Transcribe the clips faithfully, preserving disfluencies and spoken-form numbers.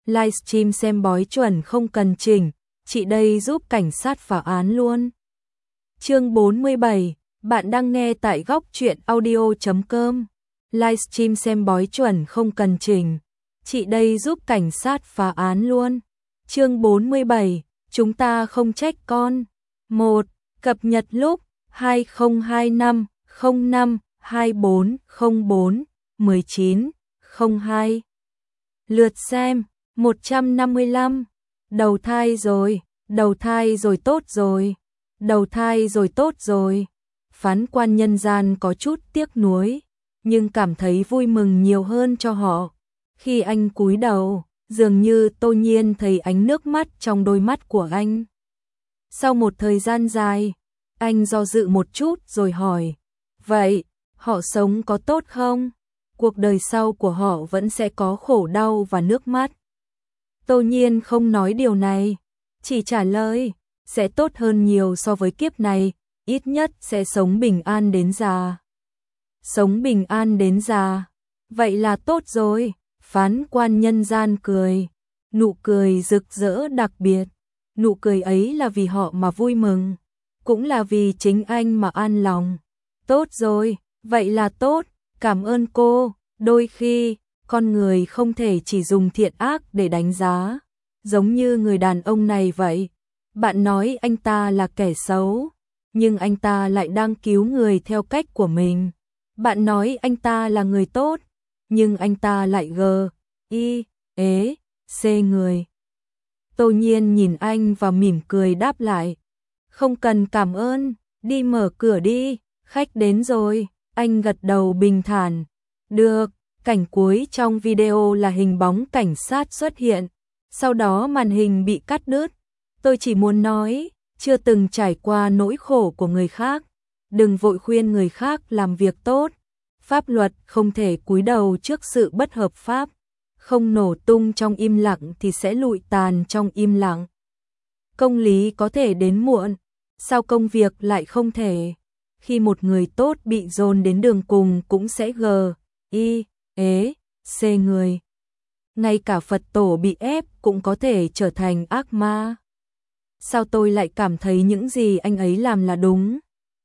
livestream xem bói chuẩn không cần chỉnh, chị đây giúp cảnh sát phá án luôn. Chương bốn mươi bảy, bạn đang nghe tại góc truyện audio chấm com. Livestream xem bói chuẩn không cần chỉnh, chị đây giúp cảnh sát phá án luôn. Chương bốn mươi bảy, chúng ta không trách con. một. Cập nhật lúc hai không hai năm không năm hai bốn không bốn một chín không hai. Lượt xem một trăm năm mươi lăm. Đầu thai rồi, đầu thai rồi tốt rồi, đầu thai rồi tốt rồi. Phán quan nhân gian có chút tiếc nuối, nhưng cảm thấy vui mừng nhiều hơn cho họ. Khi anh cúi đầu, dường như Tô Nhiên thấy ánh nước mắt trong đôi mắt của anh. Sau một thời gian dài, anh do dự một chút rồi hỏi, vậy, họ sống có tốt không? Cuộc đời sau của họ vẫn sẽ có khổ đau và nước mắt. Tô Nhiên không nói điều này, chỉ trả lời, sẽ tốt hơn nhiều so với kiếp này, ít nhất sẽ sống bình an đến già. Sống bình an đến già, vậy là tốt rồi. Phán quan nhân gian cười, nụ cười rực rỡ đặc biệt. Nụ cười ấy là vì họ mà vui mừng, cũng là vì chính anh mà an lòng. Tốt rồi, vậy là tốt, cảm ơn cô. Đôi khi, con người không thể chỉ dùng thiện ác để đánh giá, giống như người đàn ông này vậy. Bạn nói anh ta là kẻ xấu, nhưng anh ta lại đang cứu người theo cách của mình. Bạn nói anh ta là người tốt, nhưng anh ta lại gờ, y, ế, xê người. Tô Nhiên nhìn anh và mỉm cười đáp lại. Không cần cảm ơn, đi mở cửa đi, khách đến rồi. Anh gật đầu bình thản. Được, cảnh cuối trong video là hình bóng cảnh sát xuất hiện. Sau đó màn hình bị cắt đứt. Tôi chỉ muốn nói, chưa từng trải qua nỗi khổ của người khác. Đừng vội khuyên người khác làm việc tốt. Pháp luật không thể cúi đầu trước sự bất hợp pháp. Không nổ tung trong im lặng thì sẽ lụi tàn trong im lặng. Công lý có thể đến muộn, sao công việc lại không thể? Khi một người tốt bị dồn đến đường cùng cũng sẽ gờ, y, ế, xê người. Ngay cả Phật tổ bị ép cũng có thể trở thành ác ma. Sao tôi lại cảm thấy những gì anh ấy làm là đúng?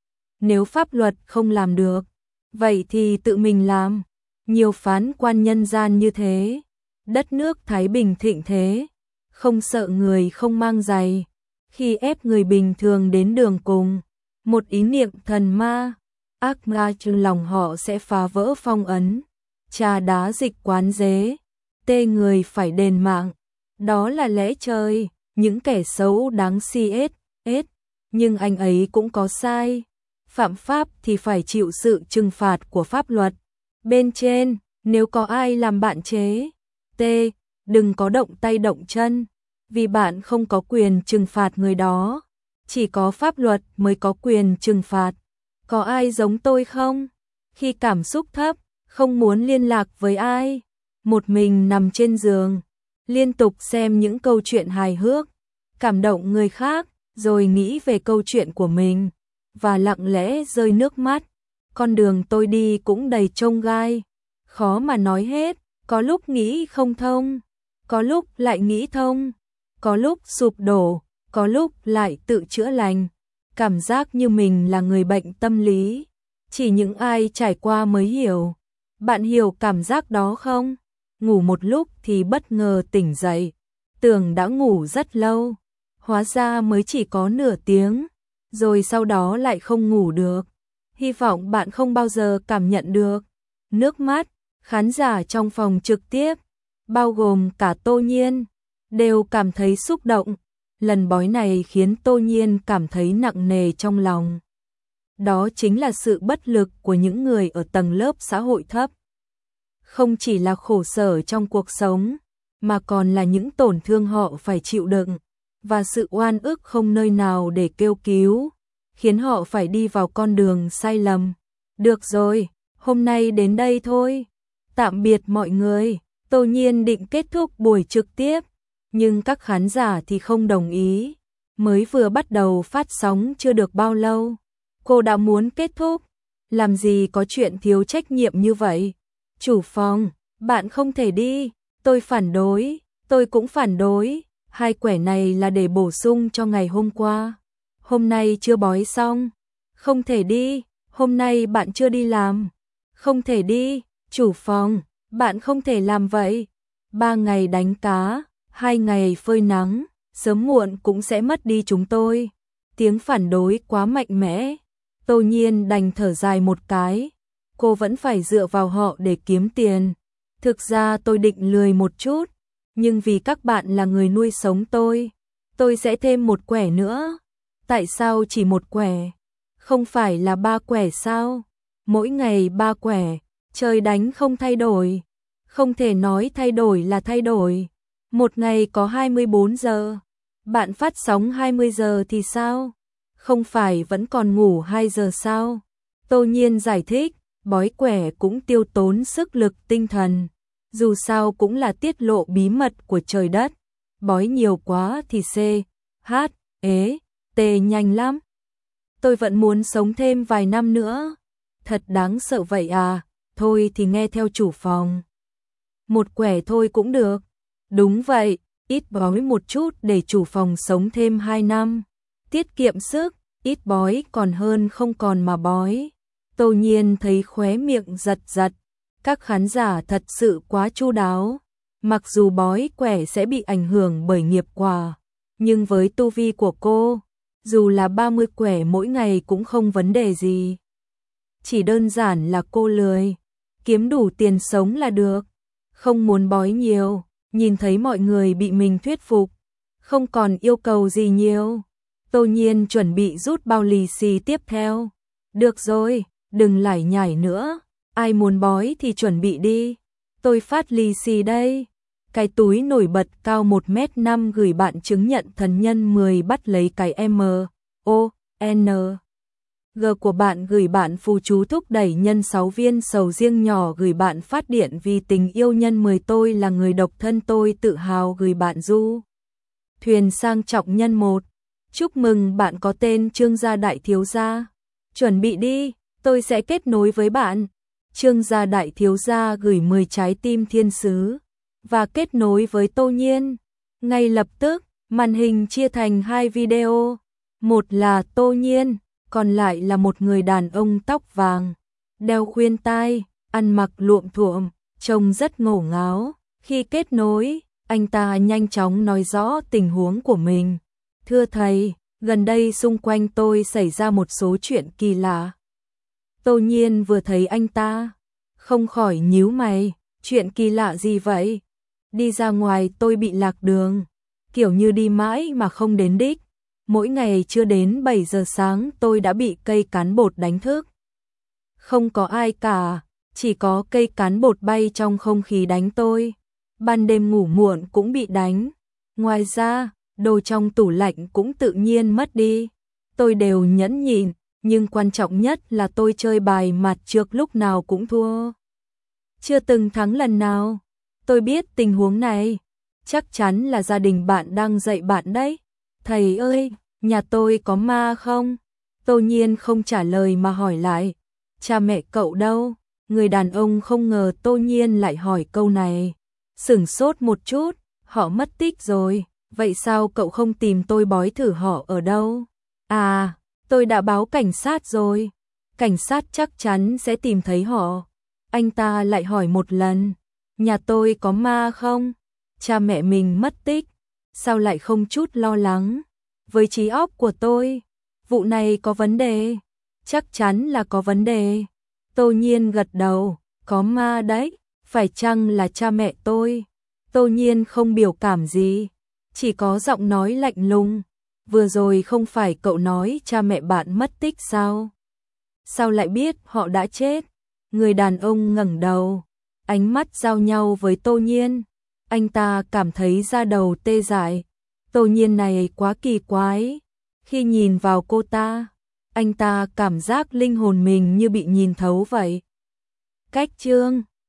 Nếu pháp luật không làm được, vậy thì tự mình làm. Nhiều phán quan nhân gian như thế, đất nước thái bình thịnh thế, không sợ người không mang giày. Khi ép người bình thường đến đường cùng, một ý niệm thần ma, ác ma trong lòng họ sẽ phá vỡ phong ấn, trà đá dịch quán dế, tê người phải đền mạng. Đó là lẽ trời, những kẻ xấu đáng si ết, ết, nhưng anh ấy cũng có sai. Phạm pháp thì phải chịu sự trừng phạt của pháp luật. Bên trên, nếu có ai làm bạn chế, T, đừng có động tay động chân, vì bạn không có quyền trừng phạt người đó. Chỉ có pháp luật mới có quyền trừng phạt. Có ai giống tôi không? Khi cảm xúc thấp, không muốn liên lạc với ai, một mình nằm trên giường, liên tục xem những câu chuyện hài hước, cảm động người khác, rồi nghĩ về câu chuyện của mình, và lặng lẽ rơi nước mắt. Con đường tôi đi cũng đầy chông gai, khó mà nói hết, có lúc nghĩ không thông, có lúc lại nghĩ thông, có lúc sụp đổ, có lúc lại tự chữa lành. Cảm giác như mình là người bệnh tâm lý, chỉ những ai trải qua mới hiểu. Bạn hiểu cảm giác đó không? Ngủ một lúc thì bất ngờ tỉnh dậy, tưởng đã ngủ rất lâu, hóa ra mới chỉ có nửa tiếng, rồi sau đó lại không ngủ được. Hy vọng bạn không bao giờ cảm nhận được. Nước mắt, khán giả trong phòng trực tiếp, bao gồm cả Tô Nhiên, đều cảm thấy xúc động. Lần bói này khiến Tô Nhiên cảm thấy nặng nề trong lòng. Đó chính là sự bất lực của những người ở tầng lớp xã hội thấp. Không chỉ là khổ sở trong cuộc sống, mà còn là những tổn thương họ phải chịu đựng, và sự oan ức không nơi nào để kêu cứu, khiến họ phải đi vào con đường sai lầm. Được rồi, hôm nay đến đây thôi. Tạm biệt mọi người. Tô Nhiên định kết thúc buổi trực tiếp, nhưng các khán giả thì không đồng ý. Mới vừa bắt đầu phát sóng chưa được bao lâu, cô đã muốn kết thúc. Làm gì có chuyện thiếu trách nhiệm như vậy? Chủ phòng, bạn không thể đi, tôi phản đối. Tôi cũng phản đối, hai quẻ này là để bổ sung cho ngày hôm qua. Hôm nay chưa bói xong. Không thể đi, hôm nay bạn chưa đi làm. Không thể đi, chủ phòng, bạn không thể làm vậy. Ba ngày đánh cá, hai ngày phơi nắng, sớm muộn cũng sẽ mất đi chúng tôi. Tiếng phản đối quá mạnh mẽ. Tô Nhiên đành thở dài một cái. Cô vẫn phải dựa vào họ để kiếm tiền. Thực ra tôi định lười một chút, nhưng vì các bạn là người nuôi sống tôi, tôi sẽ thêm một quẻ nữa. Tại sao chỉ một quẻ? Không phải là ba quẻ sao? Mỗi ngày ba quẻ, trời đánh không thay đổi. Không thể nói thay đổi là thay đổi. Một ngày có hai mươi bốn giờ. Bạn phát sóng hai mươi giờ thì sao? Không phải vẫn còn ngủ hai giờ sao? Tô Nhiên giải thích, bói quẻ cũng tiêu tốn sức lực tinh thần. Dù sao cũng là tiết lộ bí mật của trời đất. Bói nhiều quá thì C, H, ế, T nhanh lắm. Tôi vẫn muốn sống thêm vài năm nữa. Thật đáng sợ vậy à? Thôi thì nghe theo chủ phòng. Một quẻ thôi cũng được. Đúng vậy, ít bói một chút để chủ phòng sống thêm hai năm. Tiết kiệm sức, ít bói còn hơn không còn mà bói. Tô Nhiên thấy khóe miệng giật giật. Các khán giả thật sự quá chu đáo. Mặc dù bói quẻ sẽ bị ảnh hưởng bởi nghiệp quả, nhưng với tu vi của cô, dù là ba mươi quẻ mỗi ngày cũng không vấn đề gì. Chỉ đơn giản là cô lười, kiếm đủ tiền sống là được. Không muốn bói nhiều, nhìn thấy mọi người bị mình thuyết phục, không còn yêu cầu gì nhiều. Tô Nhiên chuẩn bị rút bao lì xì tiếp theo. Được rồi, đừng lải nhải nữa. Ai muốn bói thì chuẩn bị đi. Tôi phát lì xì đây. Cái túi nổi bật cao một mét năm gửi bạn chứng nhận thần nhân mười bắt lấy cái M, O, N, G của bạn gửi bạn phù chú thúc đẩy nhân sáu viên sầu riêng nhỏ gửi bạn phát điện vì tình yêu nhân mười tôi là người độc thân tôi tự hào gửi bạn du. Thuyền sang trọng nhân một. Chúc mừng bạn có tên Trương gia đại thiếu gia. Chuẩn bị đi, tôi sẽ kết nối với bạn. Trương gia đại thiếu gia gửi mười trái tim thiên sứ và kết nối với Tô Nhiên. Ngay lập tức, màn hình chia thành hai video. Một là Tô Nhiên, còn lại là một người đàn ông tóc vàng, đeo khuyên tai, ăn mặc luộm thuộm, trông rất ngổ ngáo. Khi kết nối, anh ta nhanh chóng nói rõ tình huống của mình. Thưa thầy, gần đây xung quanh tôi xảy ra một số chuyện kỳ lạ. Tô Nhiên vừa thấy anh ta, không khỏi nhíu mày, chuyện kỳ lạ gì vậy? Đi ra ngoài tôi bị lạc đường, kiểu như đi mãi mà không đến đích. Mỗi ngày chưa đến bảy giờ sáng tôi đã bị cây cán bột đánh thức. Không có ai cả, chỉ có cây cán bột bay trong không khí đánh tôi. Ban đêm ngủ muộn cũng bị đánh. Ngoài ra, đồ trong tủ lạnh cũng tự nhiên mất đi. Tôi đều nhẫn nhịn, nhưng quan trọng nhất là tôi chơi bài mặt trược lúc nào cũng thua. Chưa từng thắng lần nào. Tôi biết tình huống này, chắc chắn là gia đình bạn đang dạy bạn đấy. Thầy ơi, nhà tôi có ma không? Tô Nhiên không trả lời mà hỏi lại. Cha mẹ cậu đâu? Người đàn ông không ngờ Tô Nhiên lại hỏi câu này. Sửng sốt một chút, họ mất tích rồi. Vậy sao cậu không tìm tôi bói thử họ ở đâu? À, tôi đã báo cảnh sát rồi. Cảnh sát chắc chắn sẽ tìm thấy họ. Anh ta lại hỏi một lần. Nhà tôi có ma không? Cha mẹ mình mất tích. Sao lại không chút lo lắng? Với trí óc của tôi, vụ này có vấn đề. Chắc chắn là có vấn đề. Tô Nhiên gật đầu. Có ma đấy. Phải chăng là cha mẹ tôi? Tô Nhiên không biểu cảm gì, chỉ có giọng nói lạnh lùng. Vừa rồi không phải cậu nói cha mẹ bạn mất tích sao? Sao lại biết họ đã chết? Người đàn ông ngẩng đầu, ánh mắt giao nhau với Tô Nhiên. Anh ta cảm thấy da đầu tê dại. Tô Nhiên này quá kỳ quái. Khi nhìn vào cô ta, anh ta cảm giác linh hồn mình như bị nhìn thấu vậy. Cách chương